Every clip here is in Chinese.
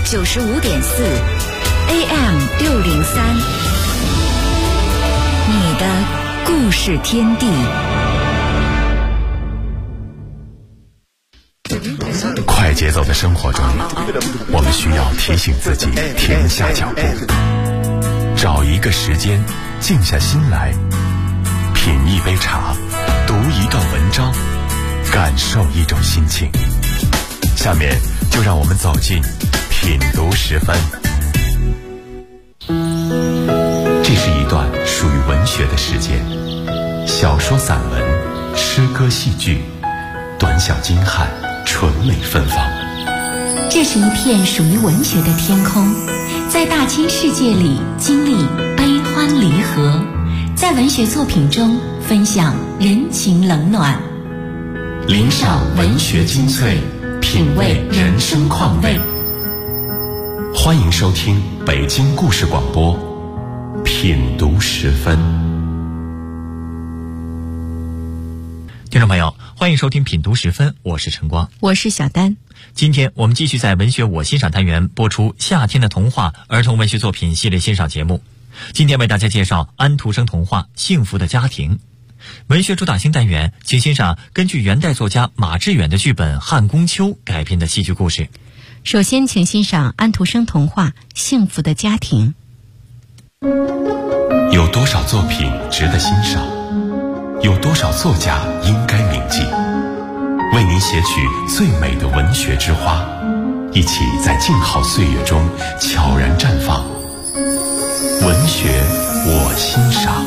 95.4 AM 603，你的故事天地。 快节奏的生活中，我们需要提醒自己停下脚步，找一个时间静下心来，品一杯茶，读一段文章，感受一种心情。下面就让我们走进品读10分。这是一段属于文学的时间，小说、散文、诗歌、戏剧，短小精悍，纯美芬芳。 这是一片属于文学的天空，在大千世界里经历悲欢离合，在文学作品中分享人情冷暖， 领赏文学精粹，品味人生况味。欢迎收听北京故事广播品读10分。 听众朋友，欢迎收听品读10分，我是晨光， 我是小丹。 今天我们继续在文学我欣赏单元播出夏天的童话儿童文学作品系列欣赏节目。今天为大家介绍安徒生童话《幸福的家庭》。文学主打星单元，请欣赏根据元代作家马致远的剧本《汉宫秋》改编的戏剧故事。 首先请欣赏安徒生童话《幸福的家庭》。 有多少作品值得欣赏？有多少作家应该铭记？为您写取最美的文学之花，一起在静好岁月中悄然绽放。文学我欣赏。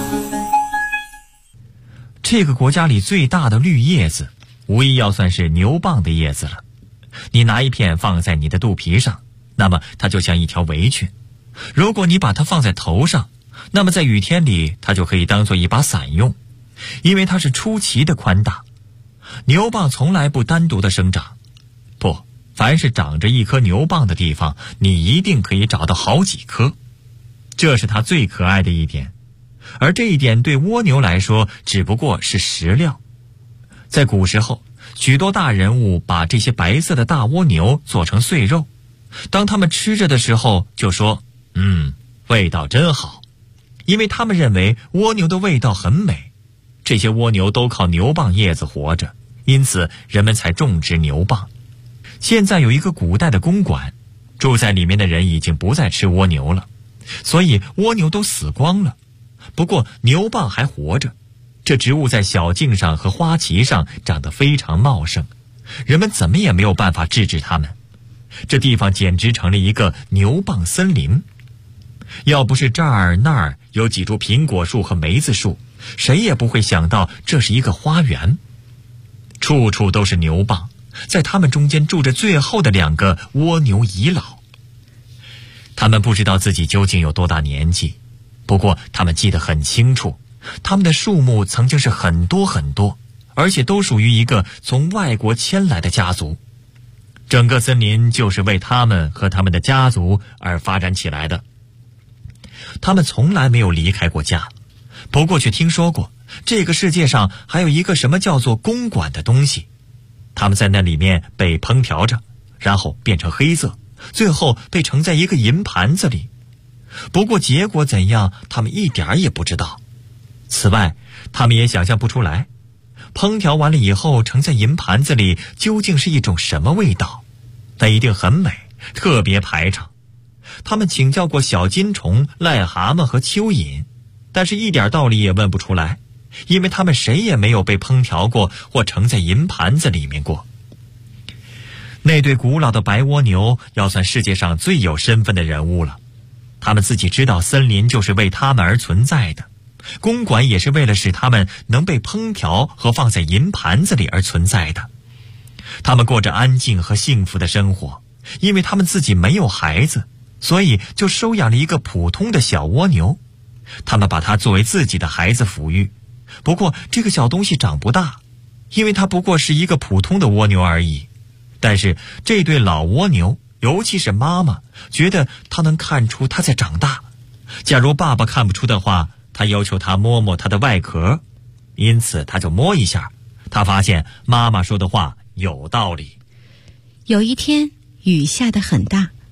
这个国家里最大的绿叶子，无疑要算是牛蒡的叶子了。你拿一片放在你的肚皮上，那么它就像一条围裙；如果你把它放在头上，那么在雨天里它就可以当做一把伞用，因为它是出奇的宽大。牛蒡从来不单独的生长，不，凡是长着一颗牛蒡的地方，你一定可以找到好几颗。这是它最可爱的一点，而这一点对蜗牛来说只不过是食料。在古时候，许多大人物把这些白色的大蜗牛做成碎肉，当他们吃着的时候就说味道真好，因为他们认为蜗牛的味道很美。这些蜗牛都靠牛蒡叶子活着，因此人们才种植牛蒡。现在有一个古代的公馆，住在里面的人已经不再吃蜗牛了，所以蜗牛都死光了。不过牛蒡还活着，这植物在小径上和花旗上长得非常茂盛，人们怎么也没有办法制止它们。这地方简直成了一个牛蒡森林。要不是这儿那儿有几株苹果树和梅子树，谁也不会想到这是一个花园。处处都是牛蒡，在它们中间住着最后的2个蜗牛遗老。他们不知道自己究竟有多大年纪，不过他们记得很清楚，他们的数目曾经是很多很多，而且都属于一个从外国迁来的家族。整个森林就是为他们和他们的家族而发展起来的。他们从来没有离开过家，不过却听说过这个世界上还有一个什么叫做公馆的东西。他们在那里面被烹调着，然后变成黑色，最后被盛在一个银盘子里。不过结果怎样，他们一点也不知道。此外，他们也想象不出来，烹调完了以后盛在银盘子里究竟是一种什么味道。那一定很美，特别排场。他们请教过小金虫、癞蛤蟆和蚯蚓，但是一点道理也问不出来，因为他们谁也没有被烹调过或盛在银盘子里面过。那对古老的白蜗牛要算世界上最有身份的人物了。他们自己知道森林就是为他们而存在的，公馆也是为了使他们能被烹调和放在银盘子里而存在的。他们过着安静和幸福的生活，因为他们自己没有孩子，所以就收养了一个普通的小蜗牛。他们把它作为自己的孩子抚育，不过这个小东西长不大，因为它不过是一个普通的蜗牛而已。但是这对老蜗牛，尤其是妈妈，觉得它能看出它在长大。假如爸爸看不出的话，他要求他摸摸它的外壳，因此他就摸一下，他发现妈妈说的话有道理。 有一天雨下得很大，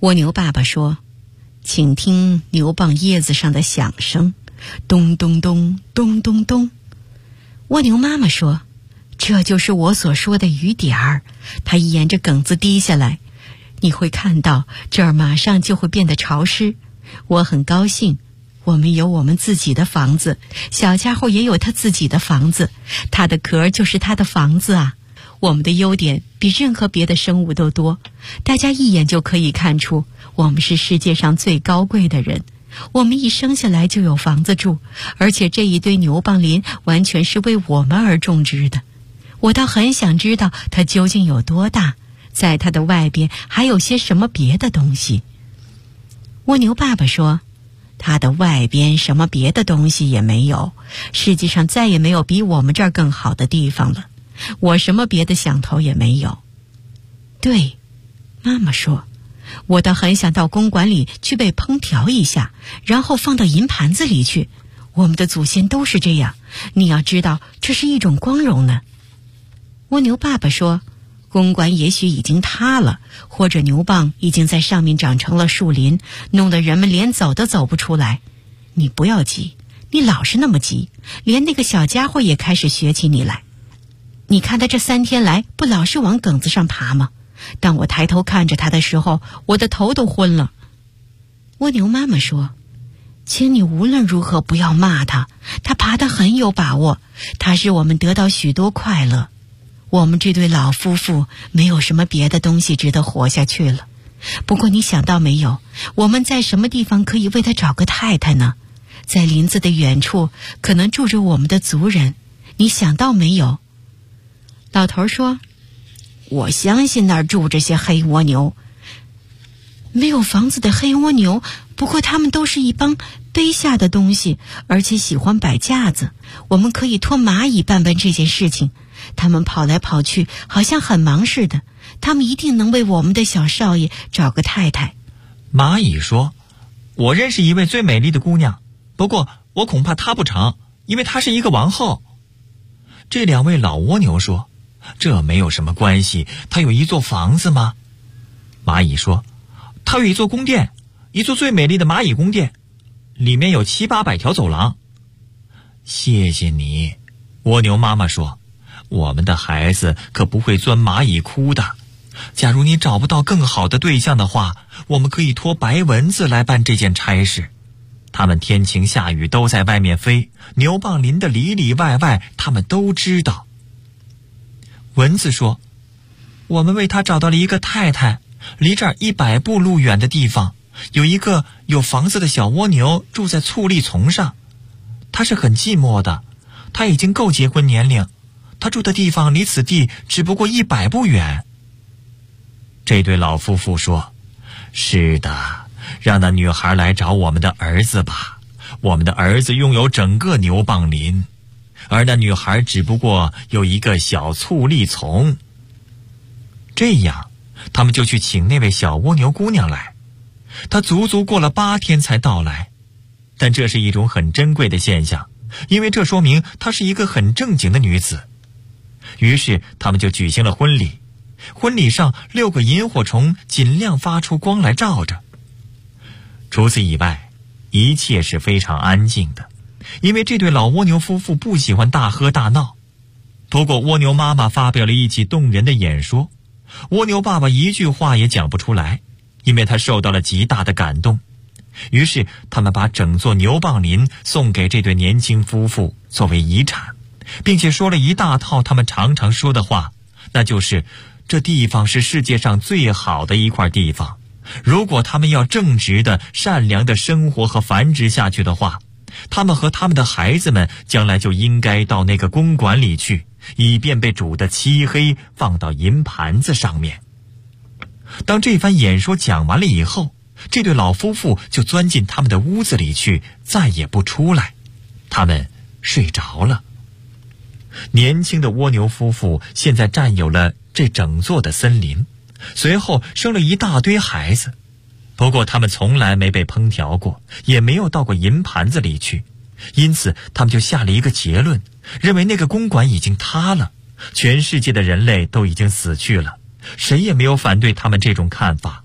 蜗牛爸爸说：“请听牛蒡叶子上的响声，咚咚咚，咚咚咚。”蜗牛妈妈说：“这就是我所说的雨点儿，它沿着梗子滴下来，你会看到这儿马上就会变得潮湿。我很高兴，我们有我们自己的房子，小家伙也有他自己的房子，他的壳就是他的房子啊。我们的优点比任何别的生物都多，大家一眼就可以看出，我们是世界上最高贵的人。我们一生下来就有房子住，而且这一堆牛蒡林完全是为我们而种植的。我倒很想知道它究竟有多大，在它的外边还有些什么别的东西。”蜗牛爸爸说：“它的外边什么别的东西也没有，世界上再也没有比我们这儿更好的地方了。我什么别的想头也没有。”对，妈妈说：“我倒很想到公馆里去被烹调一下，然后放到银盘子里去。我们的祖先都是这样，你要知道，这是一种光荣呢。”蜗牛爸爸说：“公馆也许已经塌了，或者牛蒡已经在上面长成了树林，弄得人们连走都走不出来。你不要急，你老是那么急，连那个小家伙也开始学起你来。你看他这3天来不老是往梗子上爬吗？当我抬头看着他的时候，我的头都昏了。”蜗牛妈妈说：“请你无论如何不要骂他，他爬得很有把握，他使我们得到许多快乐。我们这对老夫妇没有什么别的东西值得活下去了。不过你想到没有，我们在什么地方可以为他找个太太呢？在林子的远处可能住着我们的族人，你想到没有？”老头说：“我相信那儿住着些黑蜗牛。没有房子的黑蜗牛，不过他们都是一帮卑下的东西，而且喜欢摆架子。我们可以托蚂蚁办这件事情，他们跑来跑去，好像很忙似的。他们一定能为我们的小少爷找个太太。” 蚂蚁说：“我认识一位最美丽的姑娘，不过我恐怕她不成，因为她是一个王后。”这2位老蜗牛说：“这没有什么关系，她有一座房子吗？”蚂蚁说：“她有一座宫殿，一座最美丽的蚂蚁宫殿，里面有700-800条走廊。”谢谢你，蜗牛妈妈说：“我们的孩子可不会钻蚂蚁窟的。假如你找不到更好的对象的话，我们可以托白蚊子来办这件差事。他们天晴下雨都在外面飞，牛蒡林的里里外外他们都知道。”蚊子说：“我们为他找到了一个太太，离这儿100步路远的地方，有一个有房子的小蜗牛住在醋栗丛上。他是很寂寞的，他已经够结婚年龄，他住的地方离此地只不过100步远。”这对老夫妇说：“是的，让那女孩来找我们的儿子吧。我们的儿子拥有整个牛蒡林，而那女孩只不过有一个小醋栗丛。”这样，他们就去请那位小蜗牛姑娘来。她足足过了8天才到来，但这是一种很珍贵的现象，因为这说明她是一个很正经的女子。于是他们就举行了婚礼。婚礼上6个萤火虫尽量发出光来照着。除此以外，一切是非常安静的，因为这对老蜗牛夫妇不喜欢大喝大闹。不过蜗牛妈妈发表了一起动人的演说，蜗牛爸爸一句话也讲不出来，因为他受到了极大的感动。于是他们把整座牛蒡林送给这对年轻夫妇作为遗产，并且说了一大套他们常常说的话，那就是这地方是世界上最好的一块地方。如果他们要正直的、善良的生活和繁殖下去的话，他们和他们的孩子们将来就应该到那个公馆里去，以便被煮得漆黑，放到银盘子上面。当这番演说讲完了以后，这对老夫妇就钻进他们的屋子里去，再也不出来。他们睡着了。年轻的蜗牛夫妇现在占有了这整座的森林，随后生了一大堆孩子。不过他们从来没被烹调过，也没有到过银盘子里去，因此他们就下了一个结论，认为那个公馆已经塌了，全世界的人类都已经死去了，谁也没有反对他们这种看法。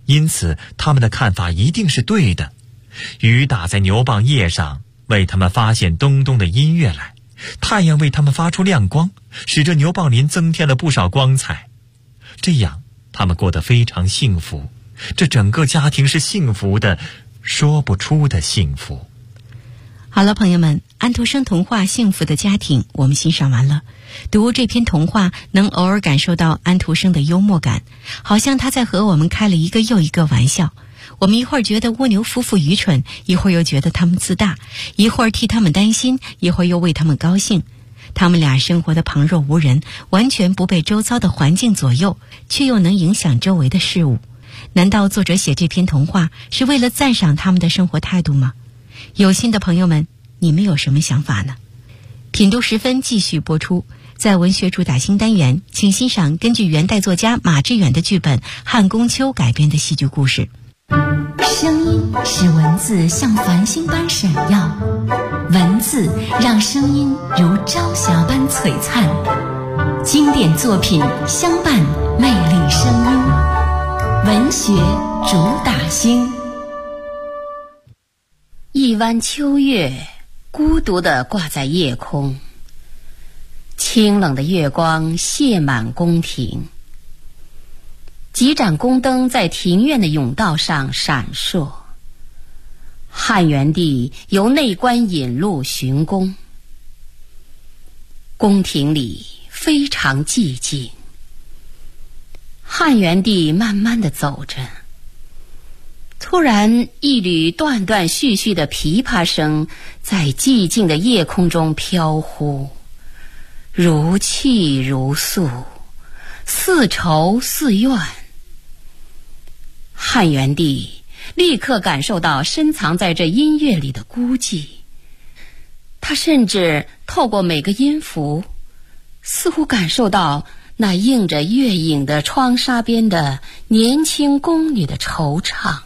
因此他们的看法一定是对的。雨打在牛蒡叶上，为他们发现咚咚的音乐来；太阳为他们发出亮光，使这牛蒡林增添了不少光彩。这样他们过得非常幸福，这整个家庭是幸福的，说不出的幸福。 好了，朋友们，安徒生童话《幸福的家庭》我们欣赏完了。读这篇童话，能偶尔感受到安徒生的幽默感，好像他在和我们开了一个又一个玩笑。我们一会儿觉得蜗牛夫妇愚蠢，一会儿又觉得他们自大，一会儿替他们担心，一会儿又为他们高兴。他们俩生活的旁若无人，完全不被周遭的环境左右，却又能影响周围的事物。难道作者写这篇童话是为了赞赏他们的生活态度吗？有心的朋友们，你们有什么想法呢？品读时分继续播出。在文学主打新单元，请欣赏根据元代作家马致远的剧本《汉宫秋》改编的戏剧故事。 声音使文字像繁星般闪耀，文字让声音如朝霞般璀璨。经典作品相伴魅力声音，文学主打星。 一弯秋月孤独地挂在夜空，清冷的月光泻满宫廷，几盏宫灯在庭院的甬道上闪烁。汉元帝由内关引路巡宫，宫廷里非常寂静。汉元帝慢慢地走着，突然一缕断断续续的琵琶声在寂静的夜空中飘忽，如泣如诉，似愁似怨。汉元帝立刻感受到深藏在这音乐里的孤寂，他甚至透过每个音符，似乎感受到那映着月影的窗纱边的年轻宫女的惆怅。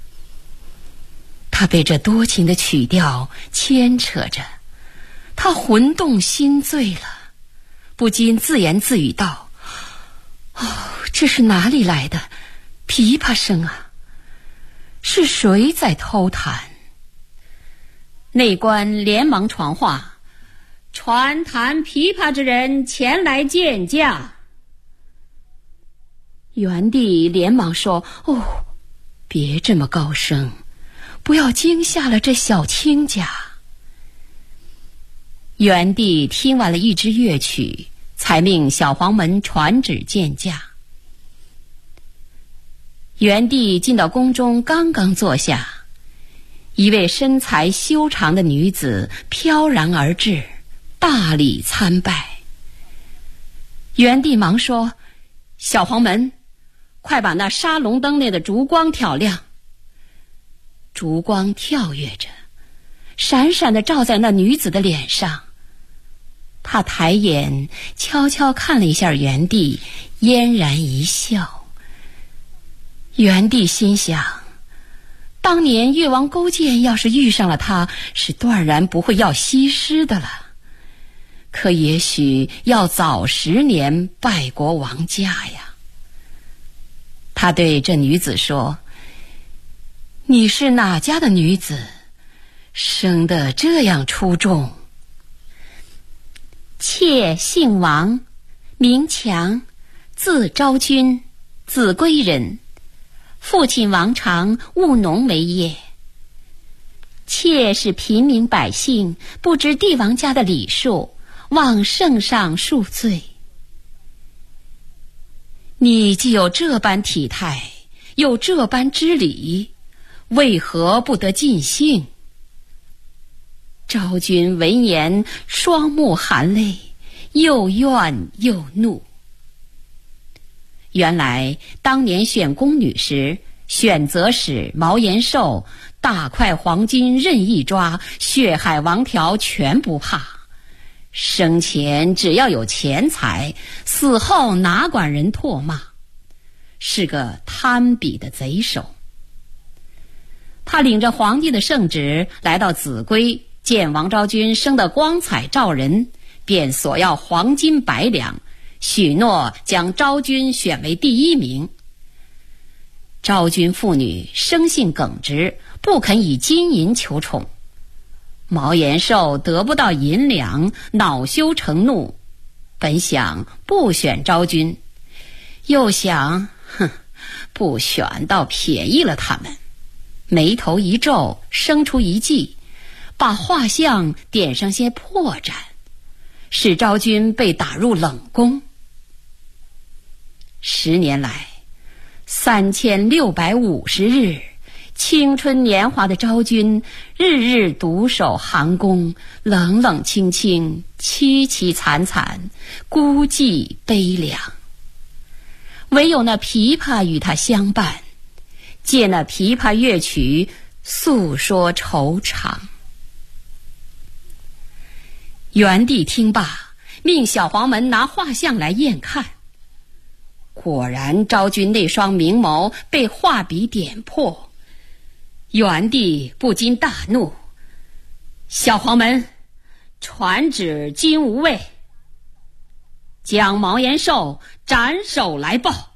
他被这多情的曲调牵扯着，他魂动心醉了，不禁自言自语道：这是哪里来的琵琶声啊？是谁在偷弹？内官连忙传话：传弹琵琶之人前来见驾。元帝连忙说：别这么高声，不要惊吓了这小亲家。元帝听完了一支乐曲，才命小黄门传旨见驾。元帝进到宫中，刚刚坐下，一位身材修长的女子飘然而至，大礼参拜。元帝忙说：小黄门，快把那沙龙灯内的烛光挑亮。烛光跳跃着，闪闪地照在那女子的脸上。他抬眼悄悄看了一下元帝，嫣然一笑。元帝心想，当年越王勾践要是遇上了他，是断然不会要西施的了，可也许要早10年拜国王家呀。他对这女子说：你是哪家的女子，生得这样出众？妾姓王，名强，字昭君，秭归人，父亲王常务农为业。妾是平民百姓，不知帝王家的礼数，望圣上恕罪。你既有这般体态，有这般知礼，为何不得尽兴？昭君闻言，双目含泪，又怨又怒。原来当年选宫女时，选择使毛延寿大块黄金任意抓，血海王条全不怕。生前只要有钱财，死后哪管人唾骂，是个贪比的贼首。他领着皇帝的圣旨来到秭归，见王昭君生得光彩照人，便索要黄金100两，许诺将昭君选为第1名。 昭君妇女生性耿直，不肯以金银求宠。毛延寿得不到银两，恼羞成怒，本想不选昭君，又想不选倒便宜了他们，眉头一皱，生出一计，把画像点上些破绽，使昭君被打入冷宫。10年来3650日，青春年华的昭君日日独守寒宫，冷冷清清，凄凄惨惨，孤寂悲凉。唯有那琵琶与她相伴，借那琵琶乐曲诉说惆怅。元帝听罢，命小黄门拿画像来验看。果然昭君那双明眸被画笔点破，元帝不禁大怒：小黄门，传旨今无位，将毛延寿斩首来报。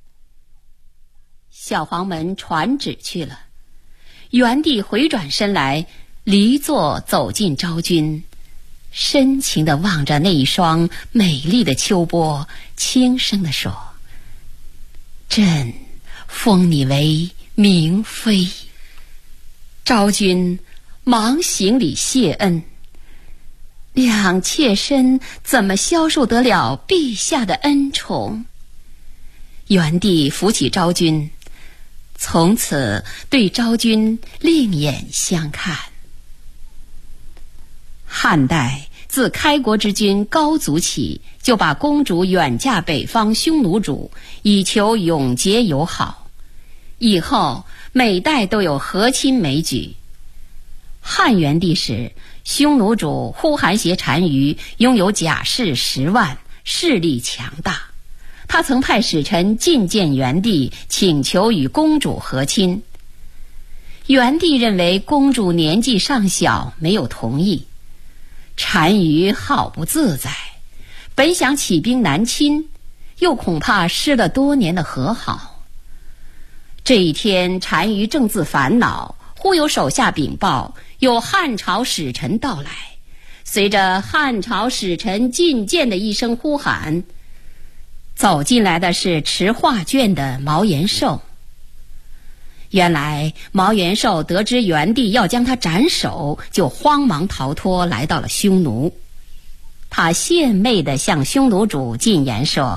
小黄门传旨去了，元帝回转身来，离座走进昭君，深情地望着那一双美丽的秋波，轻声地说：朕封你为明妃。昭君忙行礼谢恩，两妾身怎么消受得了陛下的恩宠？元帝扶起昭君，从此对昭君另眼相看。汉代自开国之君高祖起，就把公主远嫁北方匈奴主，以求永结友好。以后每代都有和亲美举。汉元帝时，匈奴主呼韩邪单于拥有甲士10万，势力强大。他曾派使臣觐见元帝，请求与公主和亲。元帝认为公主年纪尚小，没有同意。单于好不自在，本想起兵南侵，又恐怕失了多年的和好。这一天，单于正自烦恼，忽有手下禀报，有汉朝使臣到来。随着汉朝使臣觐见的一声呼喊，走进来的是持画卷的毛延寿。原来毛延寿得知元帝要将他斩首，就慌忙逃脱，来到了匈奴。他献媚地向匈奴主进言说：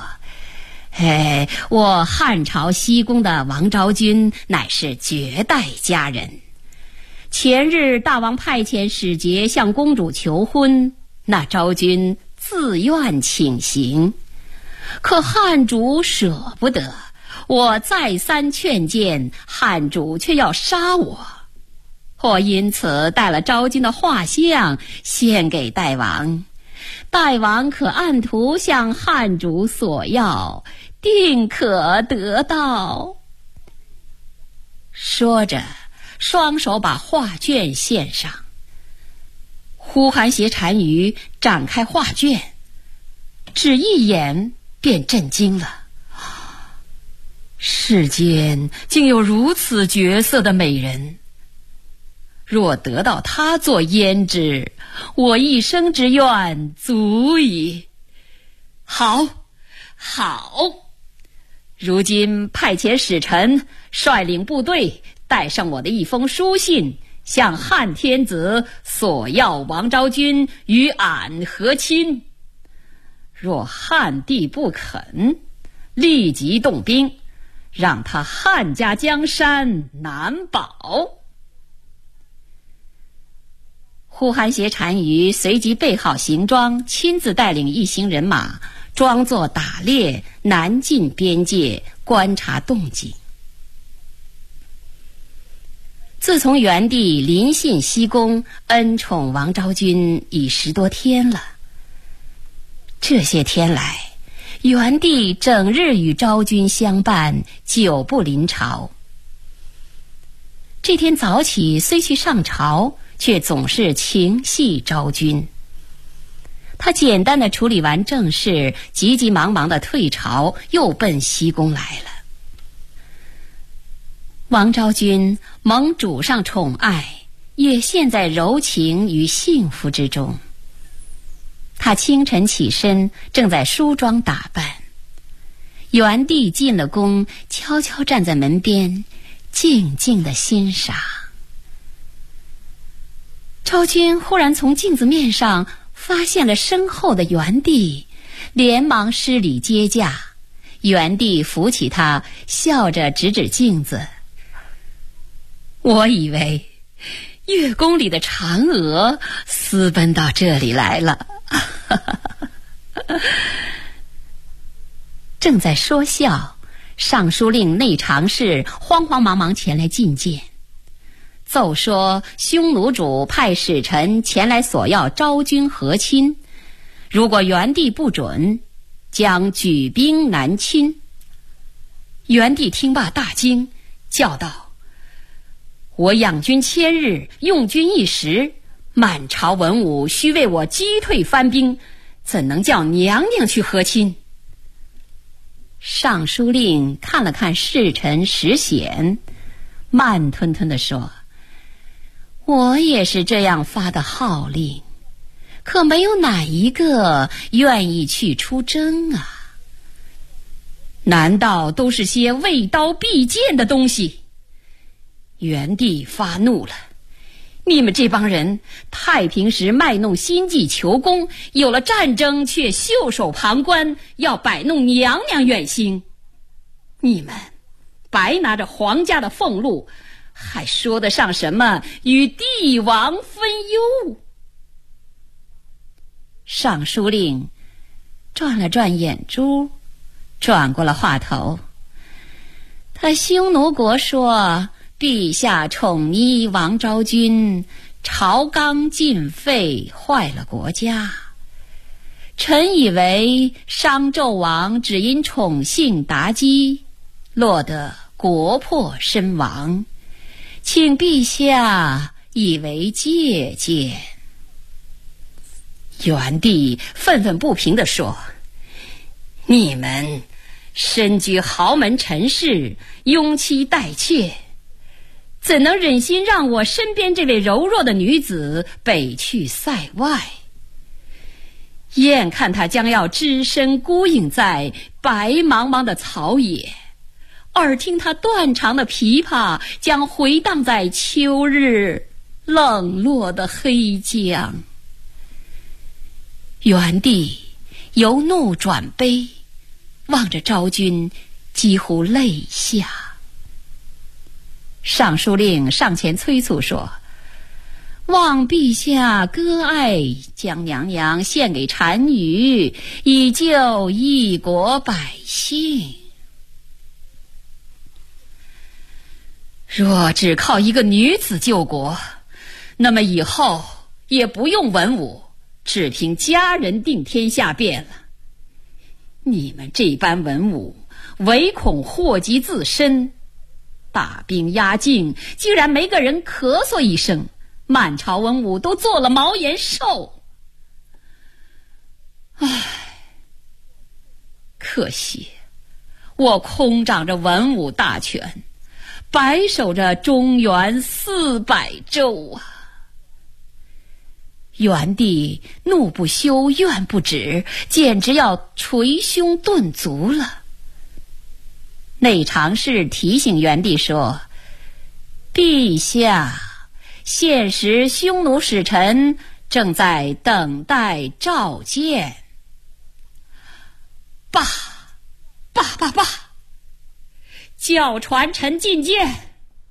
我汉朝西宫的王昭君乃是绝代佳人，前日大王派遣使节向公主求婚，那昭君自愿请行，可汉主舍不得，我再三劝谏，汉主却要杀我。我因此带了昭君的画像献给代王，代王可按图向汉主索要，定可得到。说着，双手把画卷献上。呼韩邪单于展开画卷，只一眼便震惊了。世间竟有如此绝色的美人，若得到她做胭脂，我一生之愿足矣。好，如今派遣使臣率领部队，带上我的一封书信，向汉天子索要王昭君与俺和亲。若汉帝不肯，立即动兵，让他汉家江山难保。呼韩邪单于随即备好行装，亲自带领一行人马，装作打猎，南进边界，观察动静。自从元帝临幸西宫，恩宠王昭君已10多天了。这些天来，元帝整日与昭君相伴，久不临朝。这天早起虽去上朝，却总是情系昭君。他简单的处理完政事，急急忙忙的退朝，又奔西宫来了。 王昭君蒙主上宠爱，也陷在柔情与幸福之中。她清晨起身，正在梳妆打扮。元帝进了宫，悄悄站在门边，静静地欣赏。昭君忽然从镜子面上发现了身后的元帝，连忙施礼接驾。元帝扶起她，笑着指指镜子：我以为月宫里的嫦娥私奔到这里来了。正在说笑，尚书令内常侍慌慌忙忙前来觐见，奏说匈奴主派使臣前来索要昭君和亲，如果元帝不准，将举兵南侵。元帝听罢大惊，叫道：我养军千日，用军一时，满朝文武须为我击退番兵，怎能叫娘娘去和亲？尚书令看了看侍臣石显，慢吞吞地说：我也是这样发的号令，可没有哪一个愿意去出征啊。难道都是些畏刀避剑的东西？元帝发怒了，你们这帮人太平时卖弄心计求功，有了战争却袖手旁观，要摆弄娘娘远行。你们白拿着皇家的俸禄，还说得上什么与帝王分忧？尚书令转了转眼珠，转过了话头。他匈奴国说陛下宠溺王昭君，朝纲尽废，坏了国家。臣以为商纣王只因宠幸妲己，落得国破身亡，请陛下以为借鉴。元帝愤愤不平地说：你们身居豪门陈氏，拥妻带妾，怎能忍心让我身边这位柔弱的女子北去塞外？眼看她将要只身孤影在白茫茫的草野，耳听她断肠的琵琶将回荡在秋日冷落的黑江。元帝由怒转悲，望着昭君，几乎泪下。尚书令上前催促说：望陛下割爱，将娘娘献给单于，以救一国百姓。若只靠一个女子救国，那么以后也不用文武，只凭家人定天下便了。你们这般文武，唯恐祸及自身，大兵压境，居然没个人咳嗽一声，满朝文武都做了毛延寿。唉，可惜我空掌着文武大权，白守着中原400州啊！元帝怒不休，怨不止，简直要捶胸顿足了。内常侍提醒元帝说：陛下，现时匈奴使臣正在等待召见。罢，叫传臣觐见。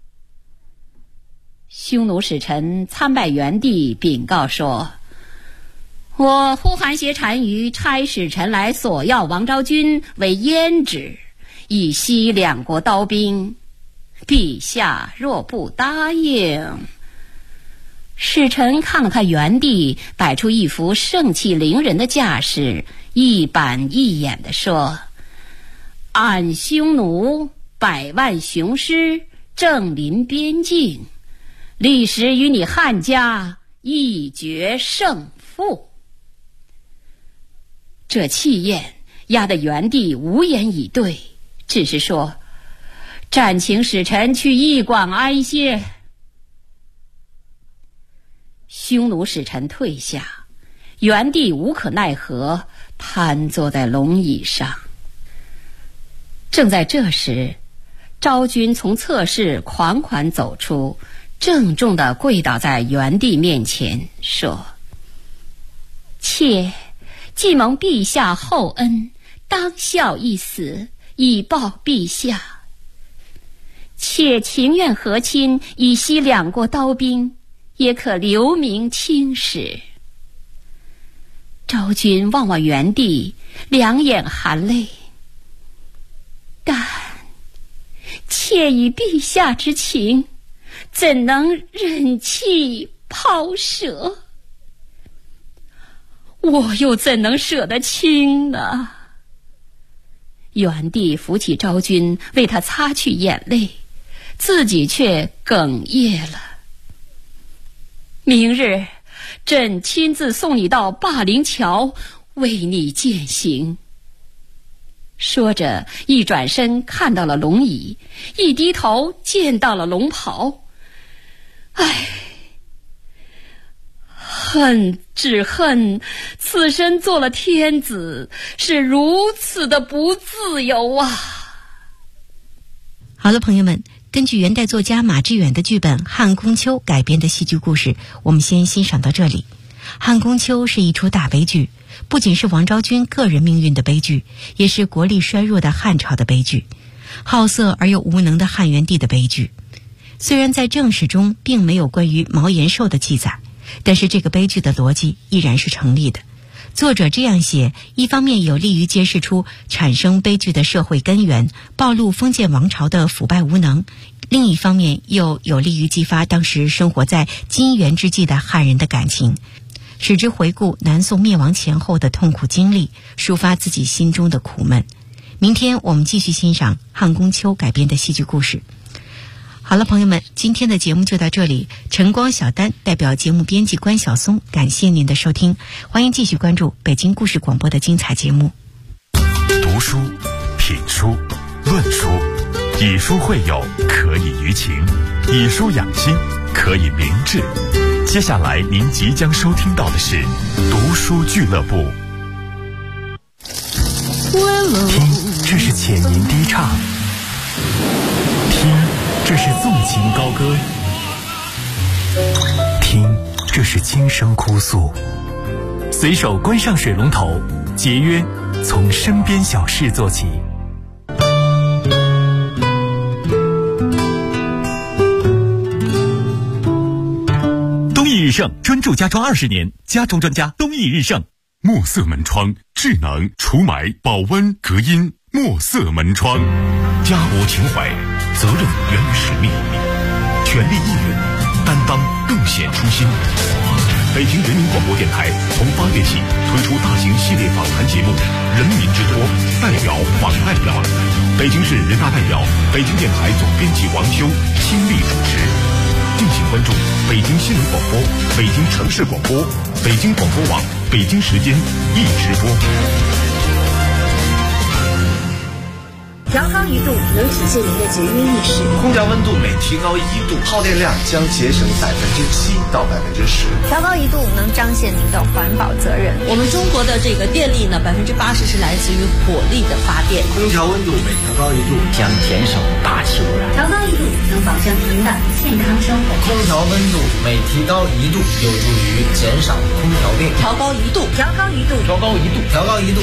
匈奴使臣参拜元帝，禀告说：我呼韩邪单于差使臣来索要王昭君为胭脂，以息两国刀兵，陛下若不答应。使臣看了看元帝，摆出一副盛气凌人的架势，一板一眼地说：俺匈奴100万雄师，正临边境，历时与你汉家一决胜负。这气焰压得元帝无言以对，只是说： 暂请使臣去驿馆安歇。匈奴使臣退下，元帝无可奈何，瘫坐在龙椅上。正在这时，昭君从侧室款款走出，郑重地跪倒在元帝面前，说：妾既蒙陛下厚恩，当效一死，以报陛下。妾情愿和亲，以息两国刀兵，也可留名青史。昭君望望元帝，两眼含泪，但妾以陛下之情，怎能忍气抛舍？我又怎能舍得清呢？元帝扶起昭君，为她擦去眼泪，自己却哽咽了。明日朕亲自送你到灞陵桥，为你饯行。说着，一转身看到了龙椅，一低头见到了龙袍。唉，恨只恨此身做了天子，是如此的不自由啊！ 好了，朋友们，根据元代作家马致远的剧本《汉宫秋》改编的戏剧故事，我们先欣赏到这里。《汉宫秋》是一出大悲剧，不仅是王昭君个人命运的悲剧，也是国力衰弱的汉朝的悲剧，好色而又无能的汉元帝的悲剧。虽然在正史中并没有关于毛延寿的记载，但是这个悲剧的逻辑依然是成立的。作者这样写，一方面有利于揭示出产生悲剧的社会根源，暴露封建王朝的腐败无能；另一方面又有利于激发当时生活在金元之际的汉人的感情，使之回顾南宋灭亡前后的痛苦经历，抒发自己心中的苦闷。明天我们继续欣赏汉宫秋改编的戏剧故事。好了，朋友们，今天的节目就到这里。晨光小丹代表节目编辑关晓松，感谢您的收听，欢迎继续关注北京故事广播的精彩节目。 读书、品书、论书，以书会友，可以娱情；以书养心，可以明志。接下来您即将收听到的是读书俱乐部。 听，这是浅吟低唱；听，这是纵情高歌；听，这是轻声哭诉。随手关上水龙头，节约从身边小事做起。东益日盛专注家装20年，家装专家东益日盛。 墨色门窗，智能除霾、保温、隔音。墨色门窗，家国情怀，责任源于使命，全力应援，担当更显初心。北京人民广播电台从8月起推出大型系列访谈节目《人民之托》，代表访代表。北京市人大代表、北京电台总编辑王修亲力主持。敬请关注北京新闻广播、北京城市广播、北京广播网、北京时间一直播。 调高1度能体现您的节约意识。 空调温度每提高1度，耗电量将节省7%到10%。 调高1度能彰显您的环保责任。 我们中国的这个电力呢，80%是来自于火力的发电。 空调温度每调高1度，将减少大气污染。 调高1度能保证您的健康生活。 空调温度每提高1度，有助于减少空调电。 调高1度， 调高1度， 调高1度，调高1度。